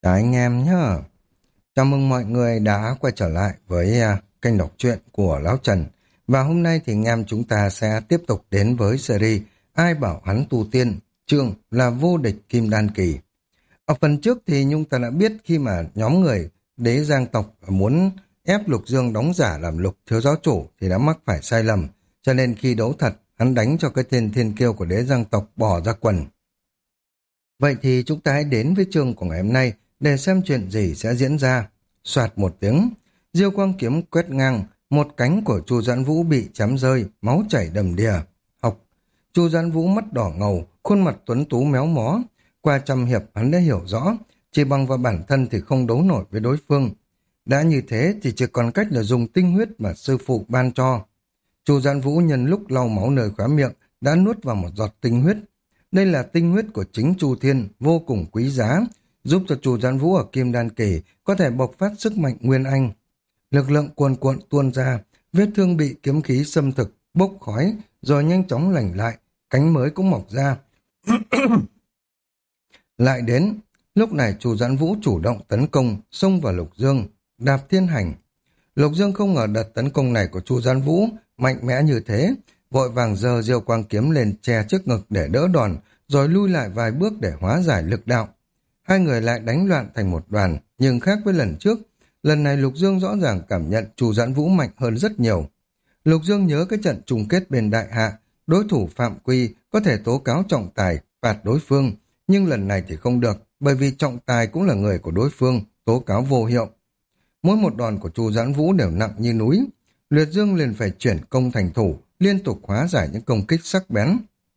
Chào anh em nhá. Chào mừng mọi người đã quay trở lại với kênh đọc truyện của Lão Trần. Và hôm nay thì anh em chúng ta sẽ tiếp tục đến với series Ai bảo hắn tu tiên, chương là vô địch Kim Đan Kỳ. Ở phần trước thì chúng ta đã biết khi mà nhóm người đế Giang tộc muốn ép Lục Dương đóng giả làm Lục thiếu giáo chủ thì đã mắc phải sai lầm. Cho nên khi đấu thật, hắn đánh cho cái tên thiên kiêu của đế Giang tộc bỏ ra quần. Vậy thì chúng ta hãy đến với chương của ngày hôm nay để xem chuyện gì sẽ diễn ra. Soạt một tiếng, diêu quang kiếm quét ngang, một cánh của Chu Doãn Vũ bị chém rơi, máu chảy đầm đìa. Học, Chu Doãn Vũ mắt đỏ ngầu, khuôn mặt tuấn tú méo mó. Qua trăm hiệp hắn đã hiểu rõ, chỉ bằng vào bản thân thì không đấu nổi với đối phương. Đã như thế thì chỉ còn cách là dùng tinh huyết mà sư phụ ban cho. Chu Doãn Vũ nhân lúc lau máu nơi khóe miệng đã nuốt vào một giọt tinh huyết. Đây là tinh huyết của chính Chu Thiên, vô cùng quý giá, giúp cho Chu Doãn Vũ ở Kim Đan Kỳ có thể bộc phát sức mạnh nguyên anh. Lực lượng cuồn cuộn tuôn ra, vết thương bị kiếm khí xâm thực, bốc khói, rồi nhanh chóng lành lại, cánh mới cũng mọc ra. Lại đến, lúc này Chu Doãn Vũ chủ động tấn công, xông vào Lục Dương, đạp thiên hành. Lục Dương không ngờ đợt tấn công này của Chu Doãn Vũ mạnh mẽ như thế, vội vàng giơ diêu quang kiếm lên che trước ngực để đỡ đòn, rồi lui lại vài bước để hóa giải lực đạo. Hai người lại đánh loạn thành một đoàn, nhưng khác với lần trước, lần này Lục Dương rõ ràng cảm nhận Chu Doãn Vũ mạnh hơn rất nhiều. Lục Dương nhớ cái trận chung kết bên Đại Hạ, đối thủ phạm quy có thể tố cáo trọng tài, phạt đối phương, nhưng lần này thì không được, bởi vì trọng tài cũng là người của đối phương, tố cáo vô hiệu. Mỗi một đòn của Chu Doãn Vũ đều nặng như núi, Liệt Dương liền phải chuyển công thành thủ, liên tục hóa giải những công kích sắc bén.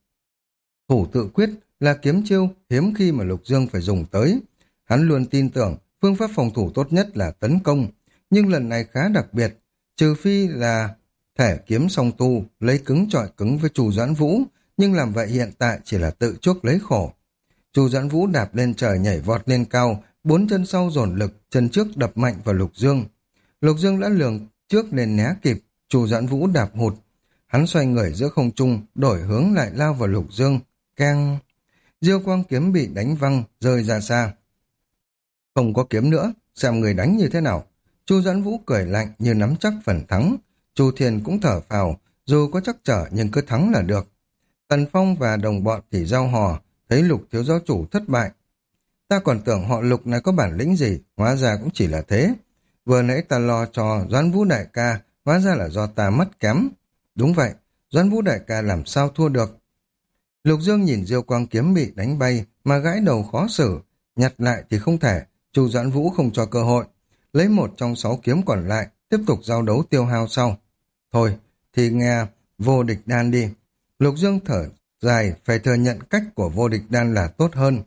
Thủ tự quyết là kiếm chiêu hiếm khi mà Lục Dương phải dùng tới. Hắn luôn tin tưởng phương pháp phòng thủ tốt nhất là tấn công, nhưng lần này khá đặc biệt, trừ phi là thể kiếm song tu, lấy cứng chọi cứng với Chu Doãn Vũ, nhưng làm vậy hiện tại chỉ là tự chuốc lấy khổ. Chu Doãn Vũ đạp lên trời nhảy vọt lên cao, bốn chân sau dồn lực, chân trước đập mạnh vào Lục Dương. Lục Dương đã lường trước nên né kịp, Chu Doãn Vũ đạp hụt. Hắn xoay người giữa không trung, đổi hướng lại lao vào Lục Dương. Keng! Diêu quang kiếm bị đánh văng, rơi ra xa. Không có kiếm nữa, xem người đánh như thế nào. Chu Doãn Vũ cười lạnh như nắm chắc phần thắng. Chu Thiền cũng thở phào, dù có chắc trở nhưng cứ thắng là được. Tần Phong và đồng bọn thì giao hò, thấy Lục thiếu giáo chủ thất bại. Ta còn tưởng họ Lục này có bản lĩnh gì, hóa ra cũng chỉ là thế. Vừa nãy ta lo cho Doãn Vũ đại ca, hóa ra là do ta mất kém. Đúng vậy, Doãn Vũ đại ca làm sao thua được. Lục Dương nhìn diêu quang kiếm bị đánh bay mà gãi đầu khó xử, nhặt lại thì không thể, Chu Doãn Vũ không cho cơ hội, lấy một trong 6 kiếm còn lại, tiếp tục giao đấu tiêu hao sau. Thôi, thì nghe vô địch đan đi. Lục Dương thở dài, phải thừa nhận cách của vô địch đan là tốt hơn.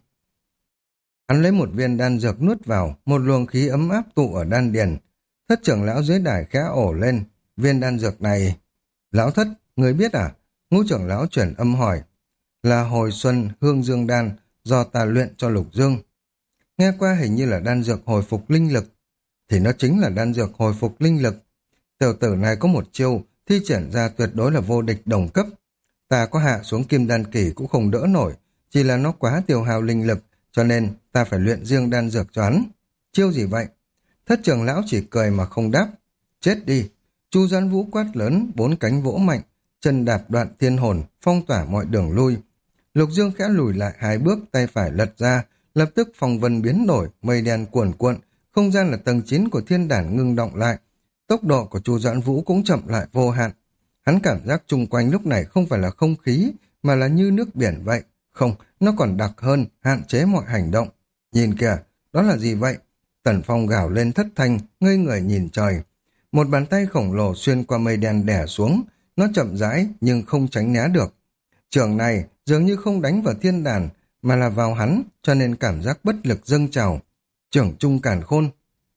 Hắn lấy một viên đan dược nuốt vào, một luồng khí ấm áp tụ ở đan điền. Thất trưởng lão dưới đài khẽ ổ lên, viên đan dược này... Lão thất, người biết à? Ngũ trưởng lão chuyển âm hỏi. Là hồi xuân hương dương đan, do ta luyện cho Lục Dương. Nghe qua hình như là đan dược hồi phục linh lực. Thì nó chính là đan dược hồi phục linh lực. Tiểu tử này có một chiêu, thi triển ra tuyệt đối là vô địch đồng cấp. Ta có hạ xuống kim đan kỳ cũng không đỡ nổi, chỉ là nó quá tiêu hao linh lực, cho nên ta phải luyện riêng đan dược cho hắn. Chiêu gì vậy? Thất trưởng lão chỉ cười mà không đáp. Chết đi! Chu Doãn Vũ quát lớn, 4 cánh vỗ mạnh, chân đạp đoạn thiên hồn, phong tỏa mọi đường lui. Lục Dương khẽ lùi lại 2 bước, tay phải lật ra, lập tức phong vân biến đổi, mây đen cuồn cuộn, không gian là tầng 9 của thiên đản ngưng động lại. Tốc độ của Chu Doãn Vũ cũng chậm lại vô hạn. Hắn cảm giác chung quanh lúc này không phải là không khí, mà là như nước biển vậy. Không, nó còn đặc hơn, hạn chế mọi hành động. Nhìn kìa, đó là gì vậy? Tần Phong gào lên thất thanh, ngây người nhìn trời. Một bàn tay khổng lồ xuyên qua mây đen đè xuống, nó chậm rãi nhưng không tránh né được. Trường này dường như không đánh vào thiên đàn, mà là vào hắn, cho nên cảm giác bất lực dâng trào. Trưởng trung càn khôn.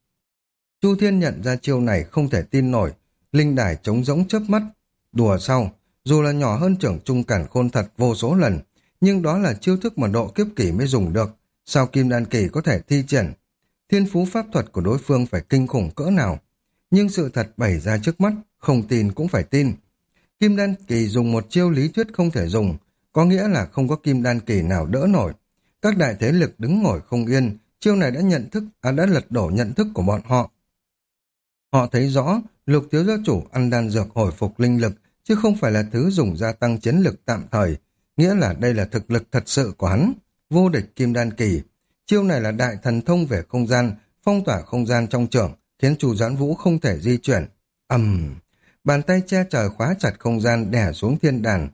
Chu Thiên nhận ra chiêu này không thể tin nổi, linh đài trống rỗng chớp mắt. Đùa sau, dù là nhỏ hơn trưởng trung càn khôn thật vô số lần, nhưng đó là chiêu thức mà độ kiếp kỷ mới dùng được. Sao kim đan kỳ có thể thi triển? Thiên phú pháp thuật của đối phương phải kinh khủng cỡ nào? Nhưng sự thật bày ra trước mắt, không tin cũng phải tin. Kim đan kỳ dùng một chiêu lý thuyết không thể dùng, có nghĩa là không có kim đan kỳ nào đỡ nổi. Các đại thế lực đứng ngồi không yên, Chiêu này đã lật đổ nhận thức của bọn họ. Họ thấy rõ, Lục thiếu gia chủ ăn đan dược hồi phục linh lực, chứ không phải là thứ dùng gia tăng chiến lực tạm thời, nghĩa là đây là thực lực thật sự của hắn, vô địch kim đan kỳ. Chiêu này là đại thần thông về không gian, phong tỏa không gian trong chưởng, khiến Chu Doãn Vũ không thể di chuyển. Bàn tay che trời khóa chặt không gian đè xuống thiên đàn.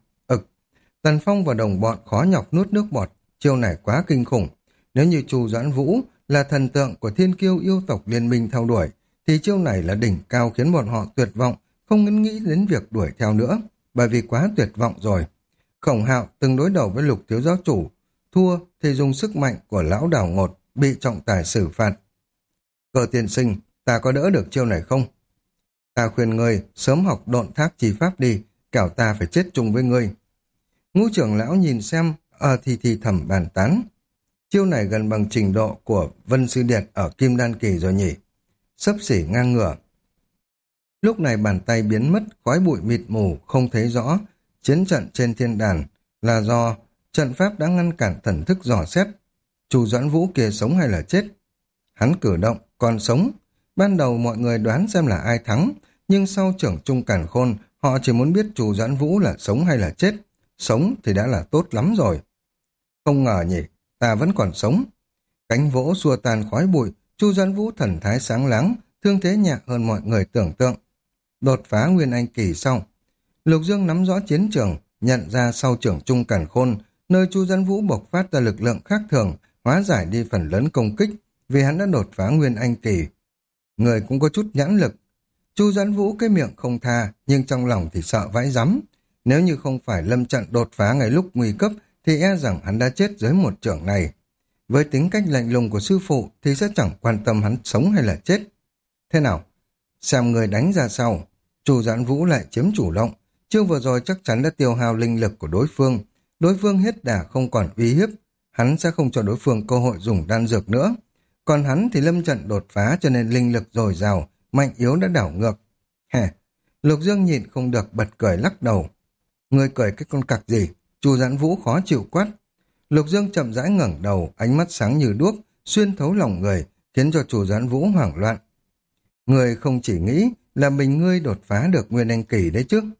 Tần Phong và đồng bọn khó nhọc nuốt nước bọt, chiêu này quá kinh khủng. Nếu như Chu Doãn Vũ là thần tượng của thiên kiêu yêu tộc liên minh theo đuổi, thì chiêu này là đỉnh cao khiến bọn họ tuyệt vọng, không nghĩ đến việc đuổi theo nữa, bởi vì quá tuyệt vọng rồi. Khổng Hạo từng đối đầu với Lục thiếu giáo chủ, thua thì dùng sức mạnh của lão đảo ngột, bị trọng tài xử phạt. Cơ tiên sinh, ta có đỡ được chiêu này không? Ta khuyên ngươi sớm học độn thác chi pháp đi, kẻo ta phải chết chung với ngươi. Ngũ trưởng lão nhìn xem, thì thầm bàn tán. Chiêu này gần bằng trình độ của Vân Sư Điệt ở Kim Đan Kỳ rồi nhỉ? Xấp xỉ ngang ngửa. Lúc này bàn tay biến mất, khói bụi mịt mù, không thấy rõ. Chiến trận trên thiên đàn là do trận pháp đã ngăn cản thần thức dò xét. Chu Doãn Vũ kia sống hay là chết? Hắn cử động, còn sống. Ban đầu mọi người đoán xem là ai thắng, nhưng sau trưởng trung càn khôn, họ chỉ muốn biết Chu Doãn Vũ là sống hay là chết. Sống thì đã là tốt lắm rồi. Không ngờ nhỉ, ta vẫn còn sống. Cánh vỗ xua tan khói bụi, Chu Doãn Vũ thần thái sáng láng, thương thế nhẹ hơn mọi người tưởng tượng. Đột phá Nguyên Anh kỳ sau. Lục Dương nắm rõ chiến trường, nhận ra sau trưởng trung càn khôn, nơi Chu Doãn Vũ bộc phát ra lực lượng khác thường, hóa giải đi phần lớn công kích, vì hắn đã đột phá Nguyên Anh kỳ. Người cũng có chút nhãn lực. Chu Doãn Vũ cái miệng không tha, nhưng trong lòng thì sợ vãi rắm. Nếu như không phải lâm trận đột phá ngay lúc nguy cấp, thì e rằng hắn đã chết dưới một chưởng này. Với tính cách lạnh lùng của sư phụ thì sẽ chẳng quan tâm hắn sống hay là chết. Thế nào? Xem người đánh ra sau. Chu Doãn Vũ lại chiếm chủ động. Chiêu vừa rồi chắc chắn đã tiêu hao linh lực của đối phương. Đối phương hết đà không còn uy hiếp. Hắn sẽ không cho đối phương cơ hội dùng đan dược nữa. Còn hắn thì lâm trận đột phá cho nên linh lực dồi dào, mạnh yếu đã đảo ngược. Lục Dương nhịn không được bật cười lắc đầu. Người cười cái con cặc gì? Chu Doãn Vũ khó chịu quát. Lục Dương chậm rãi ngẩng đầu, ánh mắt sáng như đuốc, xuyên thấu lòng người, khiến cho Chu Doãn Vũ hoảng loạn. Người không chỉ nghĩ là mình ngươi đột phá được Nguyên Anh kỳ đấy chứ.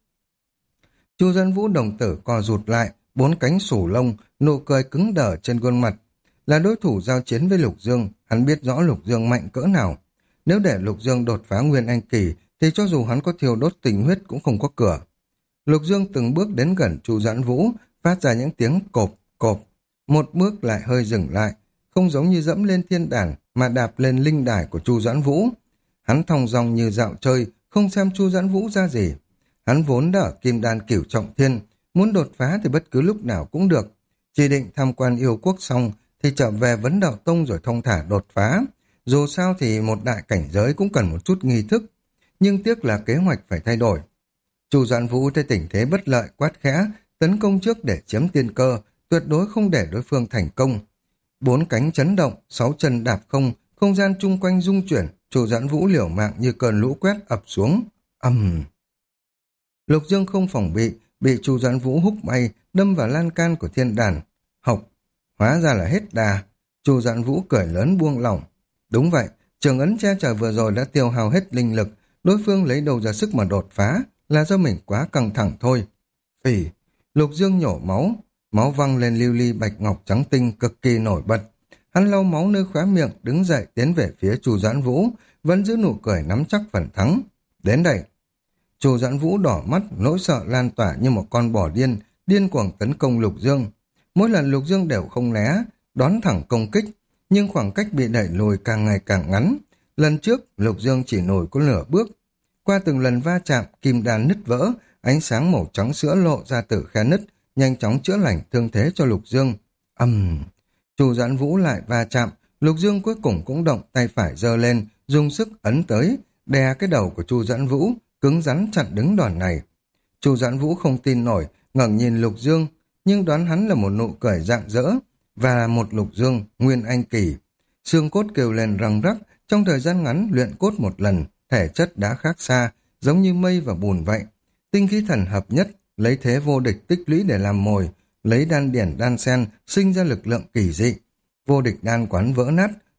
Chu Doãn Vũ đồng tử co rụt lại, bốn cánh sủ lông, nụ cười cứng đờ trên khuôn mặt. Là đối thủ giao chiến với Lục Dương, hắn biết rõ Lục Dương mạnh cỡ nào. Nếu để Lục Dương đột phá Nguyên Anh kỳ, thì cho dù hắn có thiêu đốt tình huyết cũng không có cửa. Lục Dương từng bước đến gần Chu Doãn Vũ, phát ra những tiếng cộp, cộp. Một bước lại hơi dừng lại, không giống như dẫm lên thiên đàn, mà đạp lên linh đài của Chu Doãn Vũ. Hắn thong dong như dạo chơi, không xem Chu Doãn Vũ ra gì. Hắn vốn đã ở Kim Đan cửu trọng thiên, muốn đột phá thì bất cứ lúc nào cũng được. Chỉ định tham quan yêu quốc xong, thì trở về Vấn Đạo Tông rồi thông thả đột phá. Dù sao thì một đại cảnh giới cũng cần một chút nghi thức, nhưng tiếc là kế hoạch phải thay đổi. Chu Doãn Vũ thấy tình thế bất lợi quát khẽ, tấn công trước để chiếm tiên cơ, tuyệt đối không để đối phương thành công. Bốn cánh chấn động, sáu chân đạp không gian chung quanh rung chuyển, Chu Doãn Vũ liều mạng như cơn lũ quét ập xuống. Lục Dương không phòng bị Chu Doãn Vũ húc bay, đâm vào lan can của thiên đàn. Học, hóa ra là hết đà. Chu Doãn Vũ cười lớn buông lỏng. Đúng vậy, trường ấn che trời vừa rồi đã tiêu hao hết linh lực, đối phương lấy đâu ra sức mà đột phá, là do mình quá căng thẳng thôi. Phỉ, Lục Dương nhổ máu, máu văng lên lưu ly bạch ngọc trắng tinh cực kỳ nổi bật. Hắn lau máu nơi khóe miệng, đứng dậy tiến về phía Chu Doãn Vũ, vẫn giữ nụ cười nắm chắc phần thắng. Đến đây. Chu Doãn Vũ đỏ mắt, nỗi sợ lan tỏa như một con bò điên, điên cuồng tấn công Lục Dương. Mỗi lần Lục Dương đều không né, đón thẳng công kích, nhưng khoảng cách bị đẩy lùi càng ngày càng ngắn. Lần trước, Lục Dương chỉ nổi có nửa bước. Qua từng lần va chạm, kim đan nứt vỡ, ánh sáng màu trắng sữa lộ ra từ khe nứt, nhanh chóng chữa lành thương thế cho Lục Dương. Chu Doãn Vũ lại va chạm, Lục Dương cuối cùng cũng động, tay phải giơ lên, dùng sức ấn tới, đè cái đầu của Chu Doãn Vũ, cứng rắn chặn đứng đòn này. Chu Doãn Vũ không tin nổi, ngẩng nhìn Lục Dương, nhưng đoán hắn là một nụ cười rạng rỡ, và một Lục Dương Nguyên Anh kỳ. Xương cốt kêu lên răng rắc, trong thời gian ngắn luyện cốt một lần, thể chất đã khác xa, giống như mây và bùn vậy. Tinh khí thần hợp nhất, lấy thế vô địch tích lũy để làm mồi, lấy đan điển đan sen sinh ra lực lượng kỳ dị. Vô địch đan quán vỡ nát,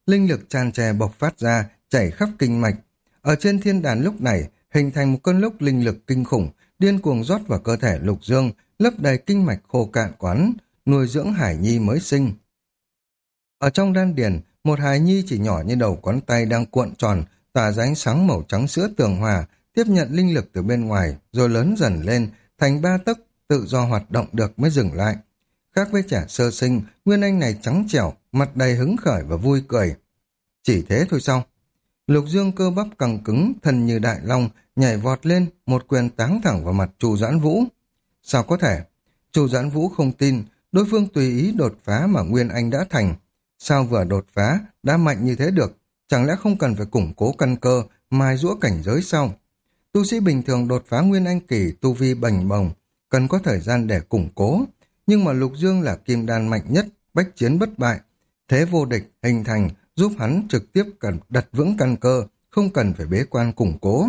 linh lực tràn trề bộc phát ra, chảy khắp kinh mạch. Ở trên thiên đàn lúc này, hình thành một cơn lốc linh lực kinh khủng, điên cuồng rót vào cơ thể Lục Dương, lấp đầy kinh mạch khô cạn quán, nuôi dưỡng hải nhi mới sinh. Ở trong đan điền, một hài nhi chỉ nhỏ như đầu ngón tay đang cuộn tròn, tỏa ra ánh sáng màu trắng sữa tường hòa, tiếp nhận linh lực từ bên ngoài, rồi lớn dần lên, thành 3 tấc, tự do hoạt động được mới dừng lại. Khác với trẻ sơ sinh, Nguyên Anh này trắng trẻo, mặt đầy hứng khởi và vui cười. Chỉ thế thôi sao? Lục Dương cơ bắp căng cứng, thân như đại long, nhảy vọt lên, một quyền táng thẳng vào mặt Chu Doãn Vũ. Sao có thể? Chu Doãn Vũ không tin, đối phương tùy ý đột phá mà Nguyên Anh đã thành. Sao vừa đột phá, đã mạnh như thế được? Chẳng lẽ không cần phải củng cố căn cơ, mài giũa cảnh giới sao? Tu sĩ bình thường đột phá Nguyên Anh kỳ, tu vi bành bồng, cần có thời gian để củng cố. Nhưng mà Lục Dương là kim đan mạnh nhất, bách chiến bất bại. Thế vô địch hình thành, giúp hắn trực tiếp cần đặt vững căn cơ, không cần phải bế quan củng cố.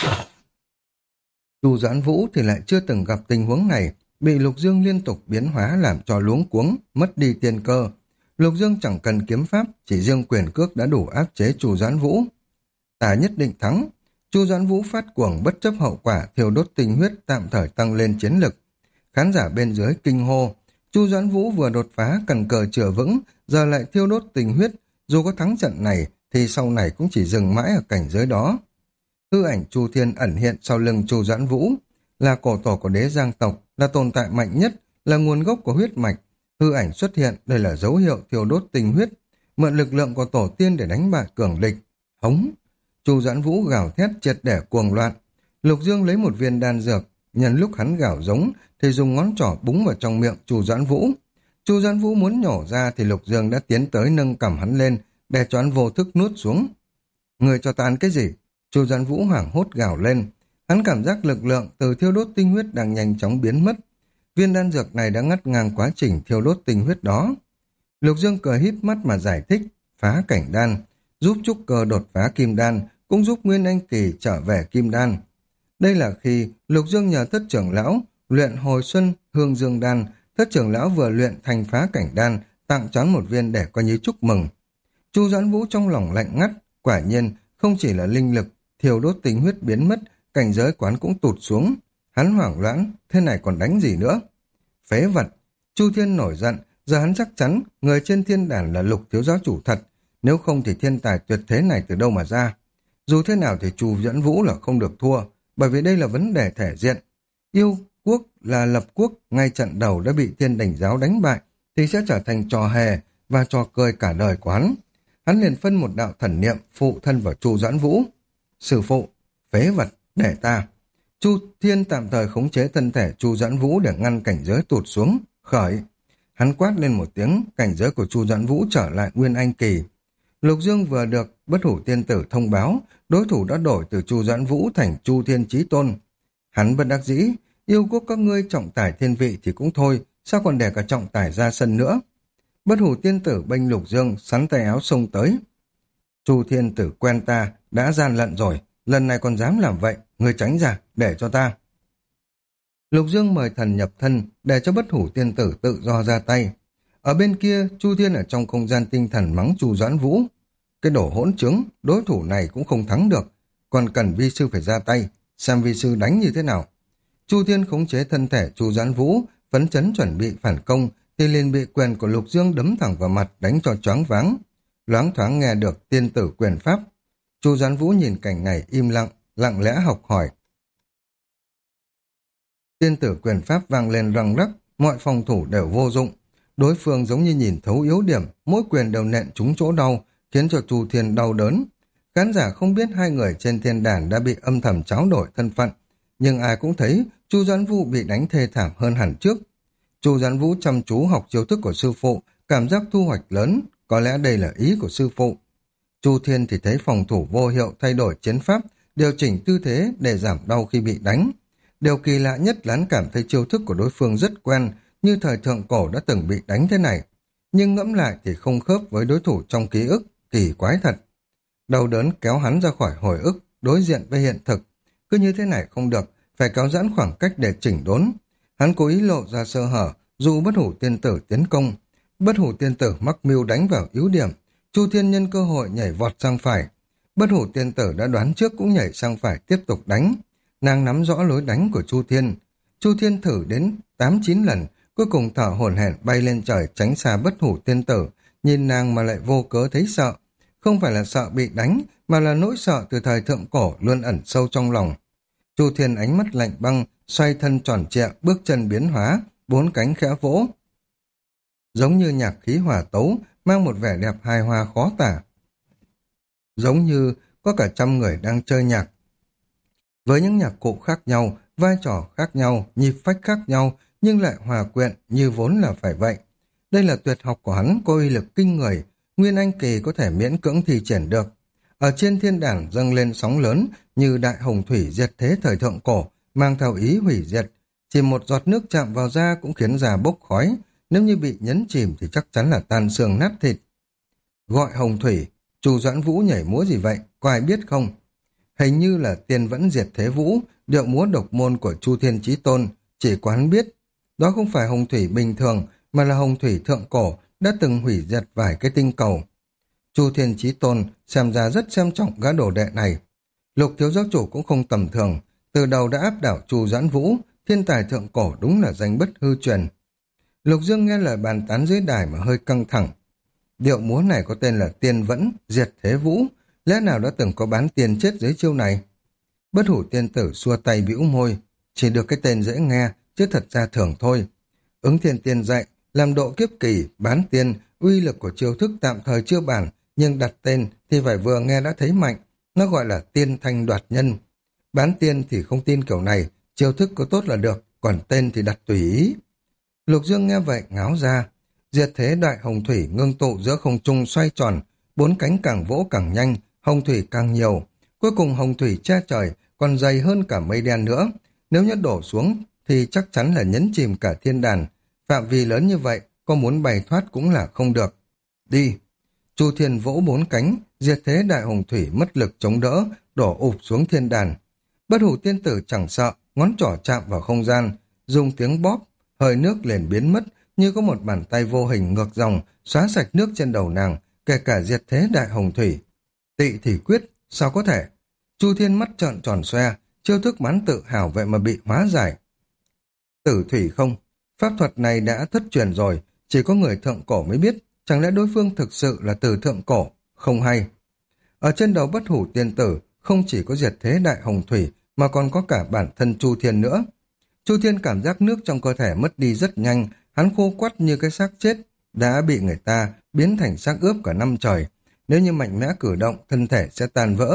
Chu Doãn Vũ thì lại chưa từng gặp tình huống này, bị Lục Dương liên tục biến hóa làm cho luống cuống, mất đi tiên cơ. Lục Dương chẳng cần kiếm pháp, chỉ riêng quyền cước đã đủ áp chế Chu Doãn Vũ. Ta nhất định thắng. Chu Doãn Vũ phát cuồng bất chấp hậu quả, thiêu đốt tinh huyết tạm thời tăng lên chiến lực. Khán giả bên dưới kinh hô. Chu Doãn Vũ vừa đột phá cần cờ chừa vững, giờ lại thiêu đốt tinh huyết. Dù có thắng trận này, thì sau này cũng chỉ dừng mãi ở cảnh giới đó. Hư ảnh Chu Thiên ẩn hiện sau lưng Chu Doãn Vũ, là cổ tổ của đế Giang tộc, là tồn tại mạnh nhất, là nguồn gốc của huyết mạch. Hư ảnh xuất hiện, đây là dấu hiệu thiêu đốt tinh huyết, mượn lực lượng của tổ tiên để đánh bại cường địch. Hống! Chu Doãn Vũ gào thét triệt để cuồng loạn. Lục Dương lấy một viên đan dược, nhân lúc hắn gào giống thì dùng ngón trỏ búng vào trong miệng Chu Doãn Vũ. Chu Doãn Vũ muốn nhổ ra thì Lục Dương đã tiến tới nâng cằm hắn lên, để cho hắn vô thức nuốt xuống. Người cho ta ăn cái gì? Chu Doãn Vũ hoảng hốt gào lên. Hắn cảm giác lực lượng từ thiêu đốt tinh huyết đang nhanh chóng biến mất. Viên đan dược này đã ngắt ngang quá trình thiêu đốt tinh huyết đó. Lục Dương cười híp mắt mà giải thích, phá cảnh đan, giúp trúc cơ đột phá kim đan, cũng giúp Nguyên Anh kỳ trở về kim đan. Đây là khi Lục Dương nhờ thất trưởng lão luyện hồi xuân hương dương đan, thất trưởng lão vừa luyện thành phá cảnh đan, tặng cho hắn một viên để coi như chúc mừng. Chu Doãn Vũ trong lòng lạnh ngắt, quả nhiên không chỉ là linh lực thiêu đốt tinh huyết biến mất, cảnh giới quán cũng tụt xuống. Hắn hoảng loạn, thế này còn đánh gì nữa? Phế vật! Chu Thiên nổi giận, giờ hắn chắc chắn người trên thiên đàn là Lục thiếu giáo chủ thật, nếu không thì thiên tài tuyệt thế này từ đâu mà ra. Dù thế nào thì Chu Doãn Vũ là không được thua, bởi vì đây là vấn đề thể diện. Yêu quốc là lập quốc, ngay trận đầu đã bị Thiên Đỉnh giáo đánh bại, thì sẽ trở thành trò hề và trò cười cả đời của hắn. Hắn liền phân một đạo thần niệm phụ thân vào Chu Doãn Vũ. Sư phụ, phế vật, để ta. Chu Thiên tạm thời khống chế thân thể Chu Doãn Vũ để ngăn cảnh giới tụt xuống, khởi. Hắn quát lên một tiếng, cảnh giới của Chu Doãn Vũ trở lại Nguyên Anh kỳ. Lục Dương vừa được Bất Hủ Tiên Tử thông báo, đối thủ đã đổi từ Chu Doãn Vũ thành Chu Thiên Chí Tôn. Hắn bất đắc dĩ, yêu quốc các ngươi trọng tài thiên vị thì cũng thôi, sao còn để cả trọng tài ra sân nữa. Bất Hủ Tiên Tử bênh Lục Dương, sắn tay áo xông tới. Chu Thiên Tử quen ta, đã gian lận rồi, lần này còn dám làm vậy, ngươi tránh ra, để cho ta. Lục Dương mời thần nhập thân, để cho Bất Hủ Tiên Tử tự do ra tay. Ở bên kia, Chu Thiên ở trong không gian tinh thần mắng Chu Doãn Vũ. Cái đổ hỗn trứng, đối thủ này cũng không thắng được, còn cần vi sư phải ra tay, xem vi sư đánh như thế nào. Chu Thiên khống chế thân thể Chu Doãn Vũ, phấn chấn chuẩn bị phản công, thì liền bị quyền của Lục Dương đấm thẳng vào mặt, đánh cho choáng váng. Loáng thoáng nghe được tiên tử quyền pháp. Chu Doãn Vũ nhìn cảnh này im lặng, lặng lẽ học hỏi. Tiên tử quyền pháp vang lên răng rắc, mọi phòng thủ đều vô dụng. Đối phương giống như nhìn thấu yếu điểm, mỗi quyền đều nện trúng chỗ đau, khiến cho Chu Thiên đau đớn. Khán giả không biết hai người trên thiên đàn đã bị âm thầm tráo đổi thân phận, nhưng ai cũng thấy Chu Doãn Vũ bị đánh thê thảm hơn hẳn trước. Chu Doãn Vũ chăm chú học chiêu thức của sư phụ, cảm giác thu hoạch lớn, có lẽ đây là ý của sư phụ. Chu Thiên thì thấy phòng thủ vô hiệu, thay đổi chiến pháp, điều chỉnh tư thế để giảm đau khi bị đánh. Điều kỳ lạ nhất là hắn cảm thấy chiêu thức của đối phương rất quen, như thời thượng cổ đã từng bị đánh thế này. Nhưng ngẫm lại thì không khớp với đối thủ trong ký ức, kỳ quái thật. Đau đớn kéo hắn ra khỏi hồi ức, đối diện với hiện thực. Cứ như thế này không được, phải kéo giãn khoảng cách để chỉnh đốn. Hắn cố ý lộ ra sơ hở, dù Bất Hủ Tiên Tử tiến công. Bất Hủ Tiên Tử mắc mưu đánh vào yếu điểm. Chu Thiên nhân cơ hội nhảy vọt sang phải. Bất hủ tiên tử đã đoán trước cũng nhảy sang phải tiếp tục đánh. Nàng nắm rõ lối đánh của Chu Thiên. Chu Thiên thử đến 8-9 lần, cuối cùng thở hổn hển bay lên trời tránh xa bất hủ tiên tử, nhìn nàng mà lại vô cớ thấy sợ. Không phải là sợ bị đánh, mà là nỗi sợ từ thời thượng cổ luôn ẩn sâu trong lòng. Chu Thiên ánh mắt lạnh băng, xoay thân tròn trịa, bước chân biến hóa, bốn cánh khẽ vỗ. Giống như nhạc khí hòa tấu, mang một vẻ đẹp hài hòa khó tả. Giống như có cả trăm người đang chơi nhạc. Với những nhạc cụ khác nhau, vai trò khác nhau, nhịp phách khác nhau, nhưng lại hòa quyện như vốn là phải vậy. Đây là tuyệt học của hắn, có uy lực kinh người, Nguyên Anh Kỳ có thể miễn cưỡng thi triển được. Ở trên thiên đàng dâng lên sóng lớn như đại hồng thủy diệt thế thời thượng cổ, mang theo ý hủy diệt. Chỉ một giọt nước chạm vào da cũng khiến da bốc khói, nếu như bị nhấn chìm thì chắc chắn là tan xương nát thịt. Gọi hồng thủy, Chu Doãn Vũ nhảy múa gì vậy, có ai biết không? Hình như là Tiên Vẫn Diệt Thế Vũ, điệu múa độc môn của Chu Thiên Chí Tôn, chỉ có hắn biết. Đó không phải hồng thủy bình thường, mà là hồng thủy thượng cổ, đã từng hủy diệt vài cái tinh cầu. Chu Thiên Chí Tôn xem ra rất xem trọng gã đồ đệ này. Lục thiếu giáo chủ cũng không tầm thường, từ đầu đã áp đảo Chu Doãn Vũ, thiên tài thượng cổ đúng là danh bất hư truyền. Lục Dương nghe lời bàn tán dưới đài mà hơi căng thẳng. Điệu múa này có tên là Tiên Vẫn Diệt Thế Vũ, lẽ nào đã từng có bán tiền chết dưới chiêu này? Bất hủ tiên tử xua tay bĩu môi, chỉ được cái tên dễ nghe, chứ thật ra thường thôi. Ứng Thiên Tiên dạy, làm độ kiếp kỳ, bán tiên, uy lực của chiêu thức tạm thời chưa bản, nhưng đặt tên thì phải vừa nghe đã thấy mạnh, nó gọi là tiên thanh đoạt nhân. Bán tiên thì không tin kiểu này, chiêu thức có tốt là được, còn tên thì đặt tùy ý. Lục Dương nghe vậy ngáo ra, diệt thế đại hồng thủy ngưng tụ giữa không trung xoay tròn, bốn cánh càng vỗ càng nhanh, hồng thủy càng nhiều. Cuối cùng hồng thủy che trời, còn dày hơn cả mây đen nữa. Nếu nhất đổ xuống thì chắc chắn là nhấn chìm cả thiên đàn. Phạm vi lớn như vậy, có muốn bày thoát cũng là không được. Đi! Chu Thiên vỗ bốn cánh, diệt thế đại hồng thủy mất lực chống đỡ, đổ ụp xuống thiên đàn. Bất hủ tiên tử chẳng sợ, ngón trỏ chạm vào không gian, dùng tiếng bóp, hơi nước liền biến mất, như có một bàn tay vô hình ngược dòng, xóa sạch nước trên đầu nàng, kể cả diệt thế đại hồng thủy. Tị thì quyết, sao có thể? Chu Thiên mắt trợn tròn xoe, chiêu thức bán tự hào vậy mà bị hóa giải. Tử thủy không, pháp thuật này đã thất truyền rồi, chỉ có người thượng cổ mới biết, chẳng lẽ đối phương thực sự là từ thượng cổ, không hay. Ở trên đầu bất hủ tiên tử, không chỉ có diệt thế đại hồng thủy, mà còn có cả bản thân Chu Thiên nữa. Chu Thiên cảm giác nước trong cơ thể mất đi rất nhanh, hắn khô quắt như cái xác chết, đã bị người ta biến thành xác ướp cả năm trời. Nếu như mạnh mẽ cử động, thân thể sẽ tan vỡ.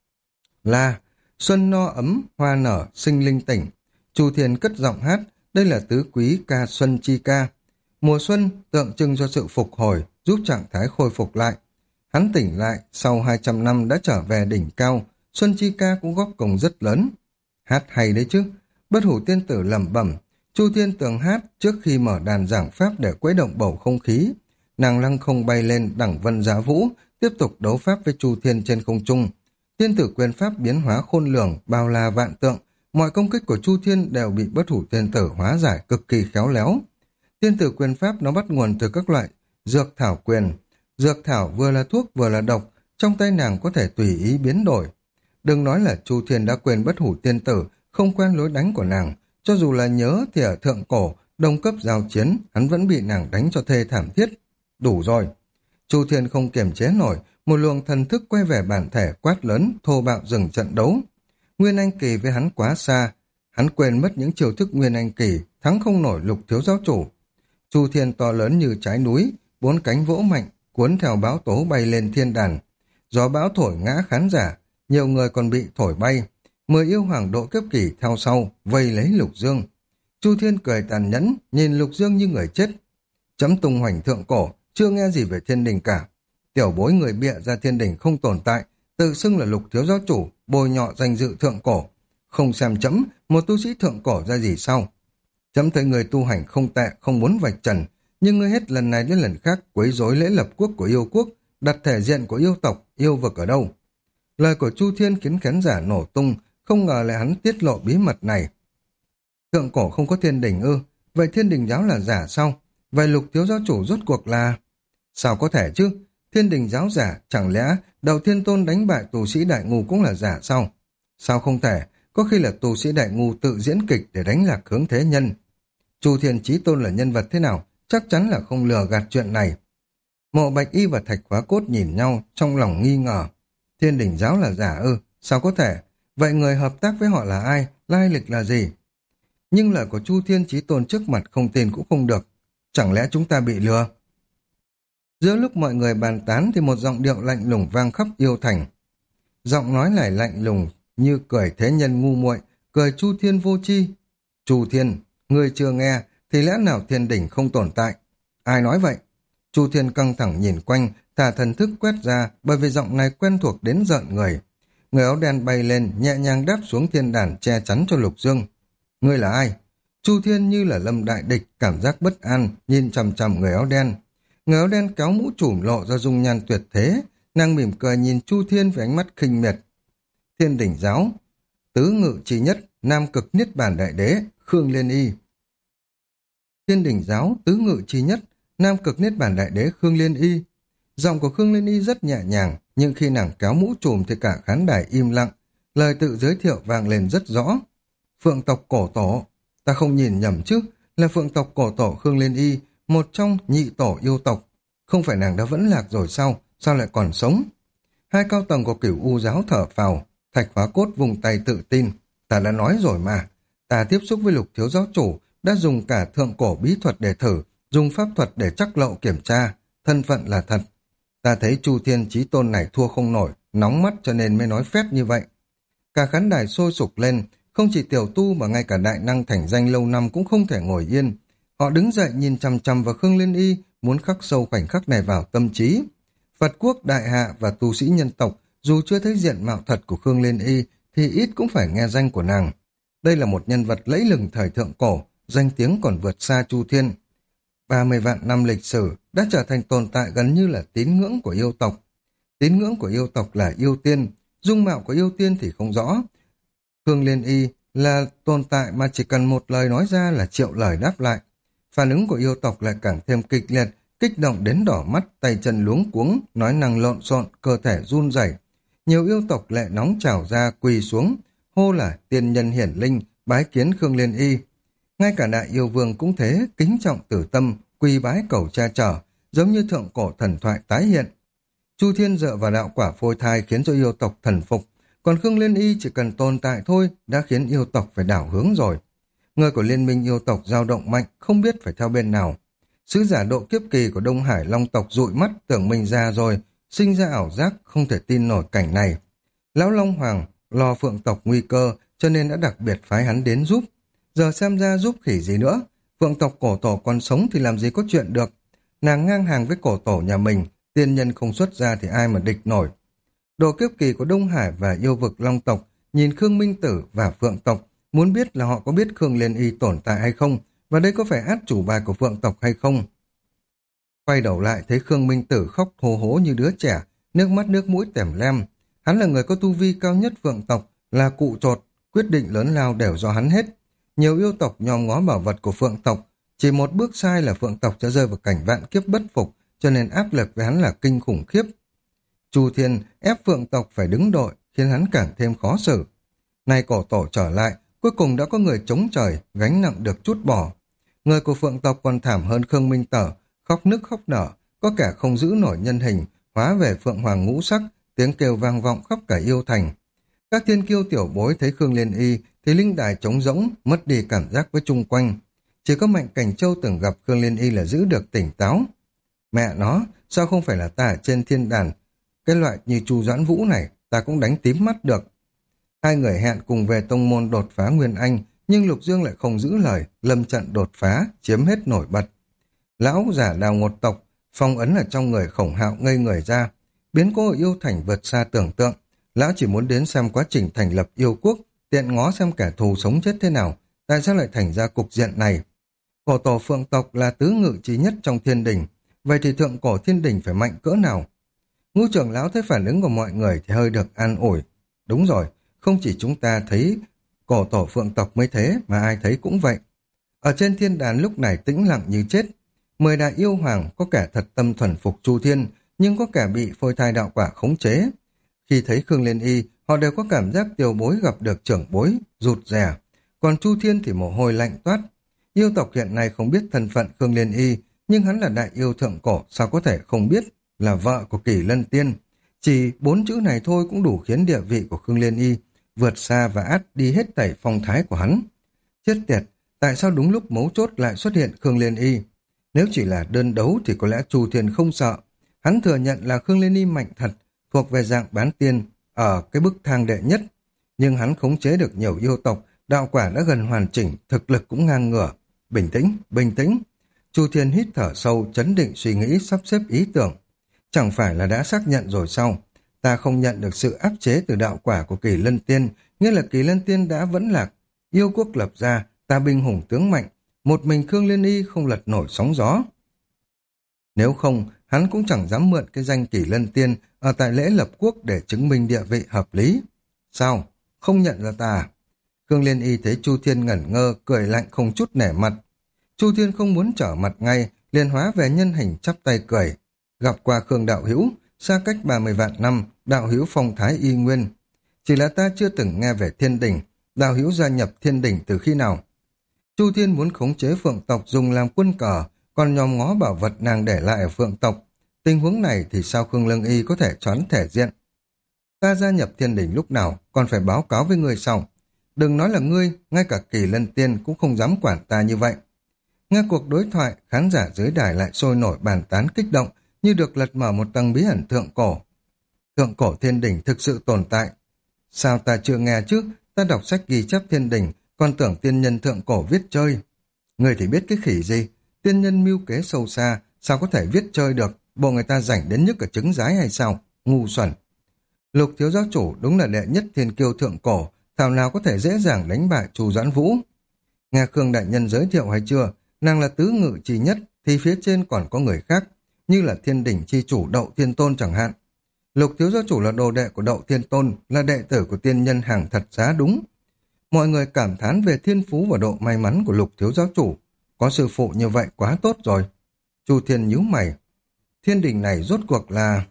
Là, xuân no ấm, hoa nở, sinh linh tỉnh. Chu Thiên cất giọng hát, đây là tứ quý ca xuân chi ca. Mùa xuân tượng trưng cho sự phục hồi, giúp trạng thái khôi phục lại. Hắn tỉnh lại, sau 200 năm đã trở về đỉnh cao, xuân chi ca cũng góp công rất lớn. Hát hay đấy chứ. Bất hủ tiên tử lẩm bẩm, Chu Thiên tường hát trước khi mở đàn giảng pháp để quấy động bầu không khí. Nàng lăng không bay lên đẳng vân giá vũ, tiếp tục đấu pháp với Chu Thiên trên không trung. Tiên tử quyền pháp biến hóa khôn lường, bao la vạn tượng, mọi công kích của Chu Thiên đều bị bất hủ tiên tử hóa giải cực kỳ khéo léo. Tiên tử quyền pháp nó bắt nguồn từ các loại dược thảo quyền. Dược thảo vừa là thuốc vừa là độc, trong tay nàng có thể tùy ý biến đổi. Đừng nói là Chu Thiên đã quên bất hủ tiên tử, không quen lối đánh của nàng, cho dù là nhớ thì ở thượng cổ, đồng cấp giao chiến, hắn vẫn bị nàng đánh cho thê thảm thiết. Đủ rồi. Chu Thiên không kiềm chế nổi, một luồng thần thức quay về bản thể quát lớn, thô bạo dừng trận đấu. Nguyên Anh Kỳ với hắn quá xa, hắn quên mất những chiêu thức Nguyên Anh Kỳ, thắng không nổi Lục thiếu giáo chủ. Chu Thiên to lớn như trái núi, bốn cánh vỗ mạnh, cuốn theo bão tố bay lên thiên đàn. Gió bão thổi ngã khán giả, nhiều người còn bị thổi bay. 10 yêu hoàng độ kiếp kỳ theo sau, vây lấy Lục Dương. Chu Thiên cười tàn nhẫn, nhìn Lục Dương như người chết. Chấm tung hoành thượng cổ, chưa nghe gì về thiên đình cả. Tiểu bối người bịa ra thiên đình không tồn tại, tự xưng là Lục thiếu giáo chủ, bôi nhọ danh dự thượng cổ. Không xem chấm, một tu sĩ thượng cổ ra gì sau. Chấm thấy người tu hành không tệ, không muốn vạch trần, nhưng ngươi hết lần này đến lần khác quấy rối lễ lập quốc của yêu quốc, đặt thể diện của yêu tộc, yêu vực ở đâu. Lời của Chu Thiên khiến khán giả nổ tung, không ngờ lại hắn tiết lộ bí mật này. Thượng cổ không có thiên đình ư, vậy thiên đình giáo là giả sao? Vậy Lục thiếu giáo chủ rốt cuộc là... Sao có thể chứ? Thiên đình giáo giả, chẳng lẽ Đầu Thiên Tôn đánh bại tu sĩ Đại Ngu cũng là giả sao? Sao không thể? Có khi là tu sĩ Đại Ngu tự diễn kịch để đánh lạc hướng thế nhân. Chu Thiên Chí Tôn là nhân vật thế nào? Chắc chắn là không lừa gạt chuyện này. Mộ Bạch Y và Thạch Phá Cốt nhìn nhau, trong lòng nghi ngờ. Thiên đình giáo là giả ư? Sao có thể? Vậy người hợp tác với họ là ai? Lai lịch là gì? Nhưng lời của Chu Thiên Chí Tôn trước mặt không tin cũng không được. Chẳng lẽ chúng ta bị lừa? Giữa lúc mọi người bàn tán thì một giọng điệu lạnh lùng vang khắp yêu thành. Giọng nói này lạnh lùng như cười thế nhân ngu muội, cười Chu Thiên vô tri. Chu Thiên, ngươi chưa nghe thì lẽ nào thiên đỉnh không tồn tại? Ai nói vậy? Chu Thiên căng thẳng nhìn quanh, thả thần thức quét ra bởi vì giọng này quen thuộc đến rợn người. Người áo đen bay lên, nhẹ nhàng đáp xuống thiên đàn che chắn cho Lục Dương. Ngươi là ai? Chu Thiên như là lâm đại địch, cảm giác bất an, nhìn chằm chằm người áo đen. Người áo đen kéo mũ trùm lộ ra dung nhan tuyệt thế, nàng mỉm cười nhìn Chu Thiên với ánh mắt khinh miệt. Thiên đỉnh giáo, tứ ngự chi nhất, nam cực niết bàn đại đế, Khương Liên Y. Thiên đỉnh giáo, tứ ngự chi nhất, nam cực niết bàn đại đế Khương Liên Y. Giọng của Khương Liên Y rất nhẹ nhàng, nhưng khi nàng kéo mũ trùm thì cả khán đài im lặng. Lời tự giới thiệu vang lên rất rõ. Phượng tộc cổ tổ, ta không nhìn nhầm chứ, là phượng tộc cổ tổ Khương Liên Y, một trong nhị tổ yêu tộc. Không phải nàng đã vẫn lạc rồi sao? Sao lại còn sống? Hai cao tầng của Cửu U giáo thở phào, Thạch Phá Cốt vùng tay tự tin. Ta đã nói rồi mà, ta tiếp xúc với Lục thiếu giáo chủ, đã dùng cả thượng cổ bí thuật để thử, dùng pháp thuật để chắc lậu kiểm tra, thân phận là thật. Ta thấy Chu Thiên Chí Tôn này thua không nổi, nóng mắt cho nên mới nói phét như vậy. Cả khán đài sôi sục lên, không chỉ tiểu tu mà ngay cả đại năng thành danh lâu năm cũng không thể ngồi yên. Họ đứng dậy nhìn chằm chằm vào Khương Liên Y, muốn khắc sâu khoảnh khắc này vào tâm trí. Phật quốc đại hạ và tu sĩ nhân tộc, dù chưa thấy diện mạo thật của Khương Liên Y, thì ít cũng phải nghe danh của nàng. Đây là một nhân vật lẫy lừng thời thượng cổ, danh tiếng còn vượt xa Chu Thiên. 30 vạn năm lịch sử đã trở thành tồn tại gần như là tín ngưỡng của yêu tộc. Tín ngưỡng của yêu tộc là yêu tiên, dung mạo của yêu tiên thì không rõ. Khương Liên Y là tồn tại mà chỉ cần một lời nói ra là triệu lời đáp lại. Phản ứng của yêu tộc lại càng thêm kịch liệt, kích động đến đỏ mắt, tay chân luống cuống, nói năng lộn xộn, cơ thể run rẩy. Nhiều yêu tộc lệ nóng trào ra quỳ xuống, hô là tiên nhân hiển linh, bái kiến Khương Liên Y. Ngay cả đại yêu vương cũng thế, kính trọng tử tâm, quỳ bái cầu cha chở, giống như thượng cổ thần thoại tái hiện. Chu Thiên dựa vào đạo quả phôi thai khiến cho yêu tộc thần phục, còn Khương Liên Y chỉ cần tồn tại thôi đã khiến yêu tộc phải đảo hướng rồi. Người của liên minh yêu tộc dao động mạnh, không biết phải theo bên nào. Sứ giả độ kiếp kỳ của Đông Hải Long tộc dụi mắt tưởng mình già rồi, sinh ra ảo giác không thể tin nổi cảnh này. Lão Long Hoàng lo phượng tộc nguy cơ cho nên đã đặc biệt phái hắn đến giúp. Giờ xem ra giúp khỉ gì nữa, phượng tộc cổ tổ còn sống thì làm gì có chuyện được. Nàng ngang hàng với cổ tổ nhà mình, tiên nhân không xuất ra thì ai mà địch nổi. Độ kiếp kỳ của Đông Hải và yêu vực Long tộc nhìn Khương Minh Tử và phượng tộc, muốn biết là họ có biết Khương Liên Y tồn tại hay không, và đây có phải át chủ bài của phượng tộc hay không. Quay đầu lại thấy Khương Minh Tử khóc hô hố như đứa trẻ, nước mắt nước mũi tèm lem. Hắn là người có tu vi cao nhất phượng tộc, là cụ trột, quyết định lớn lao đều do hắn hết. Nhiều yêu tộc nhòm ngó bảo vật của phượng tộc, chỉ một bước sai là phượng tộc sẽ rơi vào cảnh vạn kiếp bất phục, cho nên áp lực với hắn là kinh khủng khiếp. Chu Thiên ép phượng tộc phải đứng đội, khiến hắn càng thêm khó xử. Nay cổ tổ trở lại, cuối cùng đã có người chống trời, gánh nặng được chút bỏ. Người của phượng tộc còn thảm hơn Khương Minh Tử, khóc nức khóc nở, có kẻ không giữ nổi nhân hình, hóa về phượng hoàng ngũ sắc, tiếng kêu vang vọng khắp cả yêu thành. Các thiên kiêu tiểu bối thấy Khương Liên Y thì linh đài trống rỗng, mất đi cảm giác với chung quanh. Chỉ có Mạnh Cảnh Châu từng gặp Khương Liên Y là giữ được tỉnh táo. Mẹ nó, sao không phải là ta ở trên thiên đàn? Cái loại như Chu Doãn Vũ này, ta cũng đánh tím mắt được. Hai người hẹn cùng về tông môn đột phá Nguyên Anh, nhưng Lục Dương lại không giữ lời, lâm trận đột phá, chiếm hết nổi bật. Lão giả Đào Ngột tộc, phong ấn ở trong người Khổng Hạo ngây người ra. Biến cố ở yêu thành vượt xa tưởng tượng. Lão chỉ muốn đến xem quá trình thành lập yêu quốc, tiện ngó xem kẻ thù sống chết thế nào, tại sao lại thành ra cục diện này. Cổ tổ phượng tộc là tứ ngự chí nhất trong thiên đình, vậy thì thượng cổ thiên đình phải mạnh cỡ nào? Ngũ trưởng lão thấy phản ứng của mọi người thì hơi được an ủi. Đúng rồi, không chỉ chúng ta thấy cổ tổ phượng tộc mới thế mà ai thấy cũng vậy. Ở trên thiên đàn lúc này tĩnh lặng như chết. 10 đại yêu hoàng có kẻ thật tâm thuần phục Chu Thiên, nhưng có kẻ bị phôi thai đạo quả khống chế. Khi thấy Khương Liên Y, họ đều có cảm giác tiểu bối gặp được trưởng bối, rụt rè. Còn Chu Thiên thì mồ hôi lạnh toát. Yêu tộc hiện nay không biết thân phận Khương Liên Y, nhưng hắn là đại yêu thượng cổ, sao có thể không biết, là vợ của Kỳ Lân Tiên. Chỉ 4 chữ này thôi cũng đủ khiến địa vị của Khương Liên Y vượt xa và át đi hết thảy phong thái của hắn. Chết tiệt, tại sao đúng lúc mấu chốt lại xuất hiện Khương Liên Y? Nếu chỉ là đơn đấu thì có lẽ Chu Thiên không sợ. Hắn thừa nhận là Khương Liên Y mạnh thật, thuộc về dạng bán tiên, ở cái bức thang đệ nhất. Nhưng hắn khống chế được nhiều yêu tộc, đạo quả đã gần hoàn chỉnh, thực lực cũng ngang ngửa. Bình tĩnh, bình tĩnh. Chu Thiên hít thở sâu, chấn định suy nghĩ, sắp xếp ý tưởng. Chẳng phải là đã xác nhận rồi sao? Ta không nhận được sự áp chế từ đạo quả của Kỳ Lân Tiên, nghĩa là Kỳ Lân Tiên đã vẫn lạc. Yêu quốc lập ra, ta binh hùng tướng mạnh, một mình Khương Liên Y không lật nổi sóng gió. Nếu không, hắn cũng chẳng dám mượn cái danh Kỳ Lân Tiên ở tại lễ lập quốc để chứng minh địa vị hợp lý. Sao? Không nhận ra ta à? Khương Liên Y thấy Chu Thiên ngẩn ngơ, cười lạnh không chút nể mặt. Chu Thiên không muốn trở mặt ngay, liền hóa về nhân hình chắp tay cười. Gặp qua Khương đạo hữu, xa cách 30 vạn năm, đạo hữu phong thái y nguyên. Chỉ là ta chưa từng nghe về thiên đình, đạo hữu gia nhập thiên đình từ khi nào? Chu Thiên muốn khống chế phượng tộc dùng làm quân cờ, còn nhòm ngó bảo vật nàng để lại ở phượng tộc. Tình huống này thì sao Khương Lương Y có thể choán thể diện? Ta gia nhập thiên đình lúc nào, còn phải báo cáo với ngươi sau. Đừng nói là ngươi, ngay cả Kỳ Lân Tiên cũng không dám quản ta như vậy. Nghe cuộc đối thoại, khán giả dưới đài lại sôi nổi bàn tán kích động, như được lật mở một tầng bí ẩn thượng cổ. Thượng cổ thiên đình thực sự tồn tại. Sao ta chưa nghe chứ? Ta đọc sách ghi chép thiên đình, còn tưởng tiên nhân thượng cổ viết chơi. Người thì biết cái khỉ gì? Tiên nhân mưu kế sâu xa, sao có thể viết chơi được? Bộ người ta rảnh đến nhức cả trứng giái hay sao? Ngu xuẩn. Lục thiếu giáo chủ đúng là đệ nhất thiên kiêu thượng cổ, thảo nào có thể dễ dàng đánh bại Chu Doãn Vũ. Nghe Khương đại nhân giới thiệu hay chưa? Nàng là tứ ngự chi nhất, thì phía trên còn có người khác, như là thiên đỉnh chi chủ Đậu Thiên Tôn chẳng hạn. Lục thiếu giáo chủ là đồ đệ của Đậu Thiên Tôn, là đệ tử của tiên nhân hàng thật giá đúng. Mọi người cảm thán về thiên phú và độ may mắn của Lục thiếu giáo chủ. Có sư phụ như vậy quá tốt rồi. Chu Thiên nhíu mày. Thiên đình này rốt cuộc là...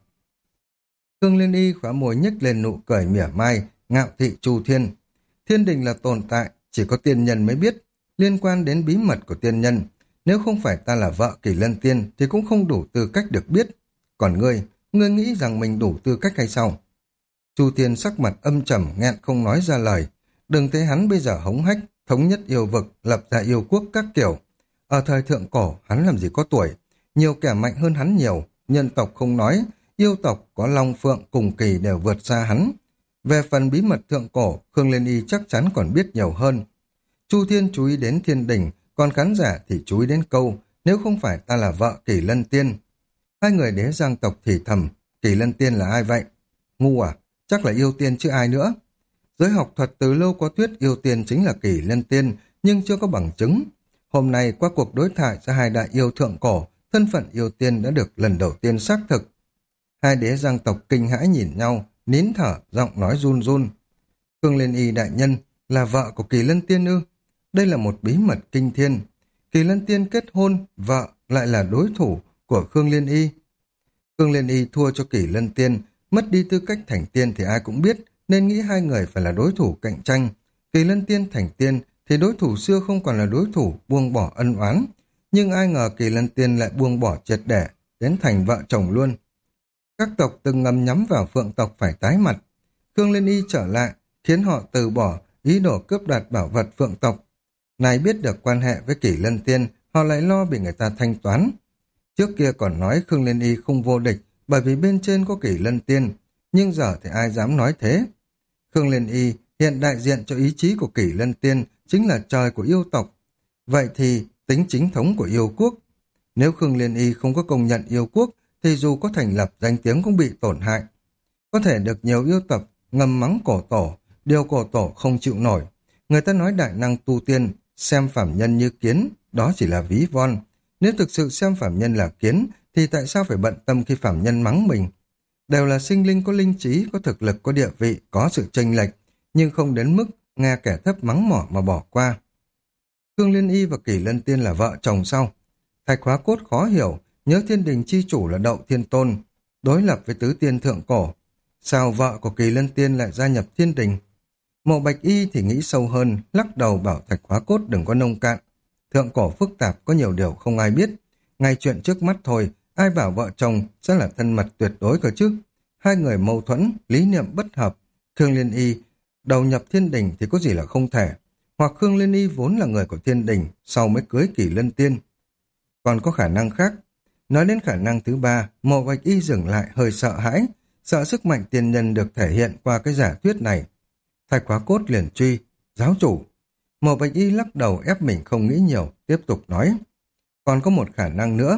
Khương Liên Y khóa môi nhếch lên nụ cười mỉa mai, ngạo thị Chu Thiên. Thiên đình là tồn tại, chỉ có tiên nhân mới biết, liên quan đến bí mật của tiên nhân. Nếu không phải ta là vợ Kỳ Lân Tiên thì cũng không đủ tư cách được biết. Còn ngươi nghĩ rằng mình đủ tư cách hay sao? Chu Thiên sắc mặt âm trầm nghẹn không nói ra lời. Đừng thấy hắn bây giờ hống hách, thống nhất yêu vực, lập ra yêu quốc các kiểu. Ở thời thượng cổ, hắn làm gì có tuổi. Nhiều kẻ mạnh hơn hắn nhiều, nhân tộc không nói, yêu tộc có Long Phượng cùng Kỳ đều vượt xa hắn. Về phần bí mật thượng cổ, Khương Liên Y chắc chắn còn biết nhiều hơn. Chu Thiên chú ý đến thiên đình, còn khán giả thì chú ý đến câu, nếu không phải ta là vợ Kỳ Lân Tiên. Hai người đế giang tộc thì thầm, Kỳ Lân Tiên là ai vậy? Ngu à? Chắc là yêu tiên chứ ai nữa. Giới học thuật từ lâu có thuyết yêu tiên chính là Kỳ Lân Tiên, nhưng chưa có bằng chứng. Hôm nay qua cuộc đối thoại giữa hai đại yêu thượng cổ, thân phận yêu tiên đã được lần đầu tiên xác thực. Hai đế giang tộc kinh hãi nhìn nhau, nín thở, giọng nói run run. Khương Liên Y đại nhân là vợ của Kỳ Lân Tiên ư? Đây là một bí mật kinh thiên. Kỳ Lân Tiên kết hôn, vợ lại là đối thủ của Khương Liên Y. Khương Liên Y thua cho Kỳ Lân Tiên, mất đi tư cách thành tiên thì ai cũng biết, nên nghĩ hai người phải là đối thủ cạnh tranh. Kỳ Lân Tiên thành tiên thì đối thủ xưa không còn là đối thủ, buông bỏ ân oán. Nhưng ai ngờ Kỳ Lân Tiên lại buông bỏ triệt để, đến thành vợ chồng luôn. Các tộc từng ngầm nhắm vào Phượng tộc phải tái mặt. Khương Liên Y trở lại, khiến họ từ bỏ ý đồ cướp đoạt bảo vật Phượng tộc. Này biết được quan hệ với Kỳ Lân Tiên, họ lại lo bị người ta thanh toán. Trước kia còn nói Khương Liên Y không vô địch, bởi vì bên trên có Kỳ Lân Tiên, nhưng giờ thì ai dám nói thế. Khương Liên Y hiện đại diện cho ý chí của Kỳ Lân Tiên chính là trời của yêu tộc. Vậy thì tính chính thống của yêu quốc. Nếu Khương Liên Y không có công nhận yêu quốc, thì dù có thành lập danh tiếng cũng bị tổn hại. Có thể được nhiều yêu tộc ngầm mắng cổ tổ, điều cổ tổ không chịu nổi. Người ta nói đại năng tu tiên, xem phàm nhân như kiến, đó chỉ là ví von. Nếu thực sự xem phàm nhân là kiến, thì tại sao phải bận tâm khi phàm nhân mắng mình? Đều là sinh linh có linh trí, có thực lực, có địa vị, có sự chênh lệch, nhưng không đến mức nghe kẻ thấp mắng mỏ mà bỏ qua. Khương Liên Y và Kỳ Lân Tiên là vợ chồng sao? Thạch Hóa Cốt khó hiểu, nhớ thiên đình chi chủ là Đậu Thiên Tôn. đối lập với tứ tiên thượng cổ. Sao vợ của Kỳ Lân Tiên lại gia nhập thiên đình? Mộ Bạch Y thì nghĩ sâu hơn, lắc đầu bảo Thạch Hóa Cốt đừng có nông cạn. Thượng cổ phức tạp có nhiều điều không ai biết. Ngay chuyện trước mắt thôi, ai bảo vợ chồng sẽ là thân mật tuyệt đối cơ chứ? Hai người mâu thuẫn, lý niệm bất hợp. Khương Liên Y đầu nhập thiên đình thì có gì là không thể. Hoặc Khương Liên Y vốn là người của thiên đình, sau mới cưới Kỳ Lân Tiên. Còn có khả năng khác. Nói đến khả năng thứ ba, Mộ Bạch Y dừng lại hơi sợ hãi, sợ sức mạnh tiên nhân được thể hiện qua cái giả thuyết này. Thạch Hóa Cốt liền truy, giáo chủ. Mộ Bạch Y lắc đầu ép mình không nghĩ nhiều, tiếp tục nói. Còn có một khả năng nữa.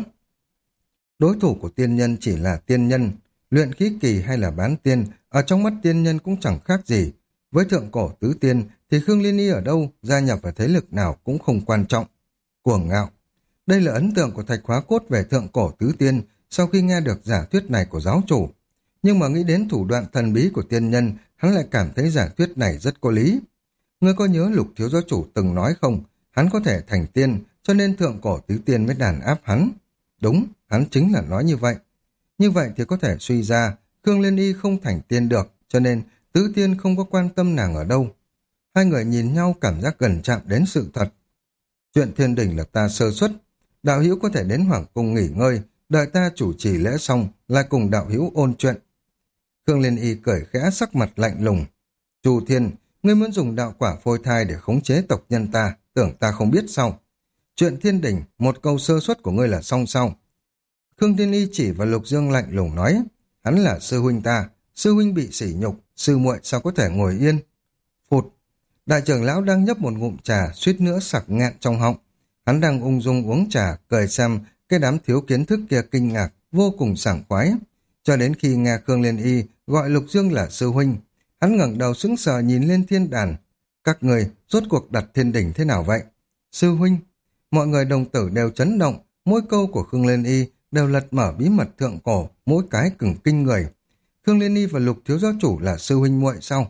Đối thủ của tiên nhân chỉ là tiên nhân, luyện khí kỳ hay là bán tiên, ở trong mắt tiên nhân cũng chẳng khác gì. Với thượng cổ tứ tiên thì Khương Liên Y ở đâu, gia nhập vào thế lực nào cũng không quan trọng. Cuồng ngạo. Đây là ấn tượng của Thạch Hóa Cốt về thượng cổ tứ tiên sau khi nghe được giả thuyết này của giáo chủ. Nhưng mà nghĩ đến thủ đoạn thần bí của tiên nhân, hắn lại cảm thấy giả thuyết này rất có lý. Ngươi có nhớ Lục thiếu giáo chủ từng nói không? Hắn có thể thành tiên, cho nên thượng cổ tứ tiên mới đàn áp hắn. Đúng, hắn chính là nói như vậy. Như vậy thì có thể suy ra, Khương Liên Y không thành tiên được, cho nên tứ tiên không có quan tâm nàng ở đâu. Hai người nhìn nhau cảm giác gần chạm đến sự thật. Chuyện thiên đình là ta sơ suất. Đạo hữu có thể đến Hoàng Cung nghỉ ngơi, đợi ta chủ trì lễ xong, lại cùng đạo hữu ôn chuyện. Khương Liên Y cười khẽ sắc mặt lạnh lùng. Chu Thiên, ngươi muốn dùng đạo quả phôi thai để khống chế tộc nhân ta, tưởng ta không biết sao? Chuyện thiên đình, một câu sơ suất của ngươi là xong sao? Khương Thiên Y chỉ vào Lục Dương lạnh lùng nói, hắn là sư huynh ta, sư huynh bị sỉ nhục, sư muội sao có thể ngồi yên? Phụt, đại trưởng lão đang nhấp một ngụm trà, suýt nữa sặc nghẹn trong họng. Hắn đang ung dung uống trà, cười xem cái đám thiếu kiến thức kia kinh ngạc, vô cùng sảng khoái. Cho đến khi nghe Khương Liên Y gọi Lục Dương là sư huynh, hắn ngẩng đầu sững sờ nhìn lên thiên đàn. Các người rốt cuộc đặt thiên đỉnh thế nào vậy? Sư huynh, mọi người đồng tử đều chấn động, mỗi câu của Khương Liên Y đều lật mở bí mật thượng cổ, mỗi cái cứng kinh người. Khương Liên Y và Lục thiếu giáo chủ là sư huynh muội sao?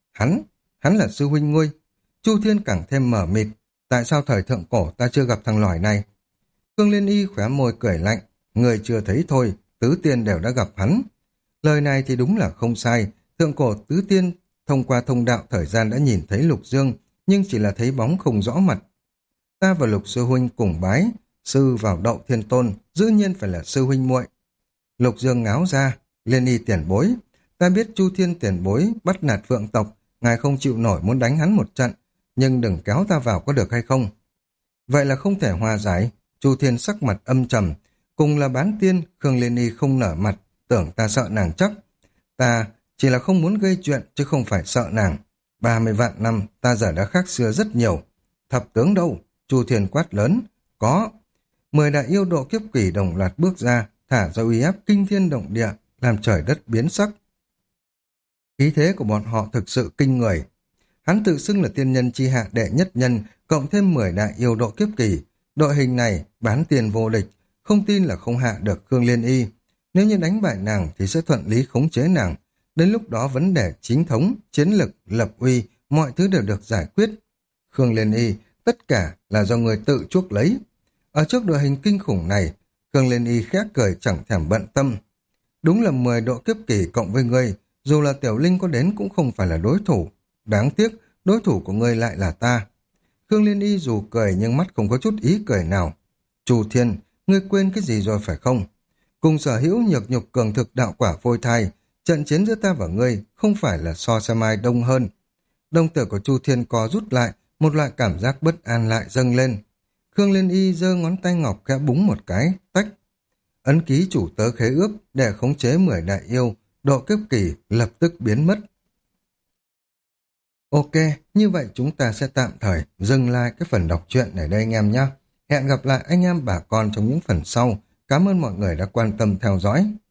Hắn là sư huynh ngươi. Chu Thiên càng thêm mở mịt. Tại sao thời thượng cổ ta chưa gặp thằng lỏi này? Khương Liên Y khóe môi cười lạnh. Người chưa thấy thôi, tứ tiên đều đã gặp hắn. Lời này thì đúng là không sai. Thượng cổ tứ tiên thông qua thông đạo thời gian đã nhìn thấy Lục Dương, nhưng chỉ là thấy bóng không rõ mặt. Ta và Lục sư huynh cùng bái, sư vào đậu thiên tôn, dĩ nhiên phải là sư huynh muội. Lục Dương ngáo ra, Liên Y tiền bối. Ta biết Chu Thiên tiền bối bắt nạt Phượng tộc, ngài không chịu nổi muốn đánh hắn một trận, nhưng đừng kéo ta vào có được hay không? Vậy là không thể hòa giải. Chu Thiên sắc mặt âm trầm, cùng là bán tiên, Khương Liên Y không nở mặt, tưởng ta sợ nàng chắc. Ta chỉ là không muốn gây chuyện chứ không phải sợ nàng. 30 vạn năm ta giờ đã khác xưa rất nhiều. Thập tướng đâu? Chu Thiên quát lớn. Có. 10 đại yêu độ kiếp quỷ đồng loạt bước ra, thả ra uy áp kinh thiên động địa, làm trời đất biến sắc. Khí thế của bọn họ thực sự kinh người. Hắn tự xưng là tiên nhân chi hạ đệ nhất nhân, cộng thêm 10 đại yêu độ kiếp kỳ. Đội hình này bán tiền vô địch, không tin là không hạ được Khương Liên Y. Nếu như đánh bại nàng thì sẽ thuận lý khống chế nàng. Đến lúc đó vấn đề chính thống, chiến lực, lập uy, mọi thứ đều được giải quyết. Khương Liên Y, tất cả là do người tự chuốc lấy. Ở trước đội hình kinh khủng này, Khương Liên Y khẽ cười chẳng thèm bận tâm. Đúng là 10 độ kiếp kỳ cộng với ngươi, dù là Tiểu Linh có đến cũng không phải là đối thủ. Đáng tiếc, đối thủ của ngươi lại là ta. Khương Liên Y dù cười nhưng mắt không có chút ý cười nào. Chu Thiên, ngươi quên cái gì rồi phải không? Cùng sở hữu nhược nhục cường thực đạo quả phôi thai, trận chiến giữa ta và ngươi không phải là so xem ai đông hơn. Đồng tử của Chu Thiên co rút lại, một loại cảm giác bất an lại dâng lên. Khương Liên Y giơ ngón tay ngọc khẽ búng một cái, tách. Ấn ký chủ tớ khế ước để khống chế 10 đại yêu, độ kiếp kỳ lập tức biến mất. Ok, như vậy chúng ta sẽ tạm thời dừng lại cái phần đọc truyện ở đây anh em nhé. Hẹn gặp lại anh em bà con trong những phần sau. Cảm ơn mọi người đã quan tâm theo dõi.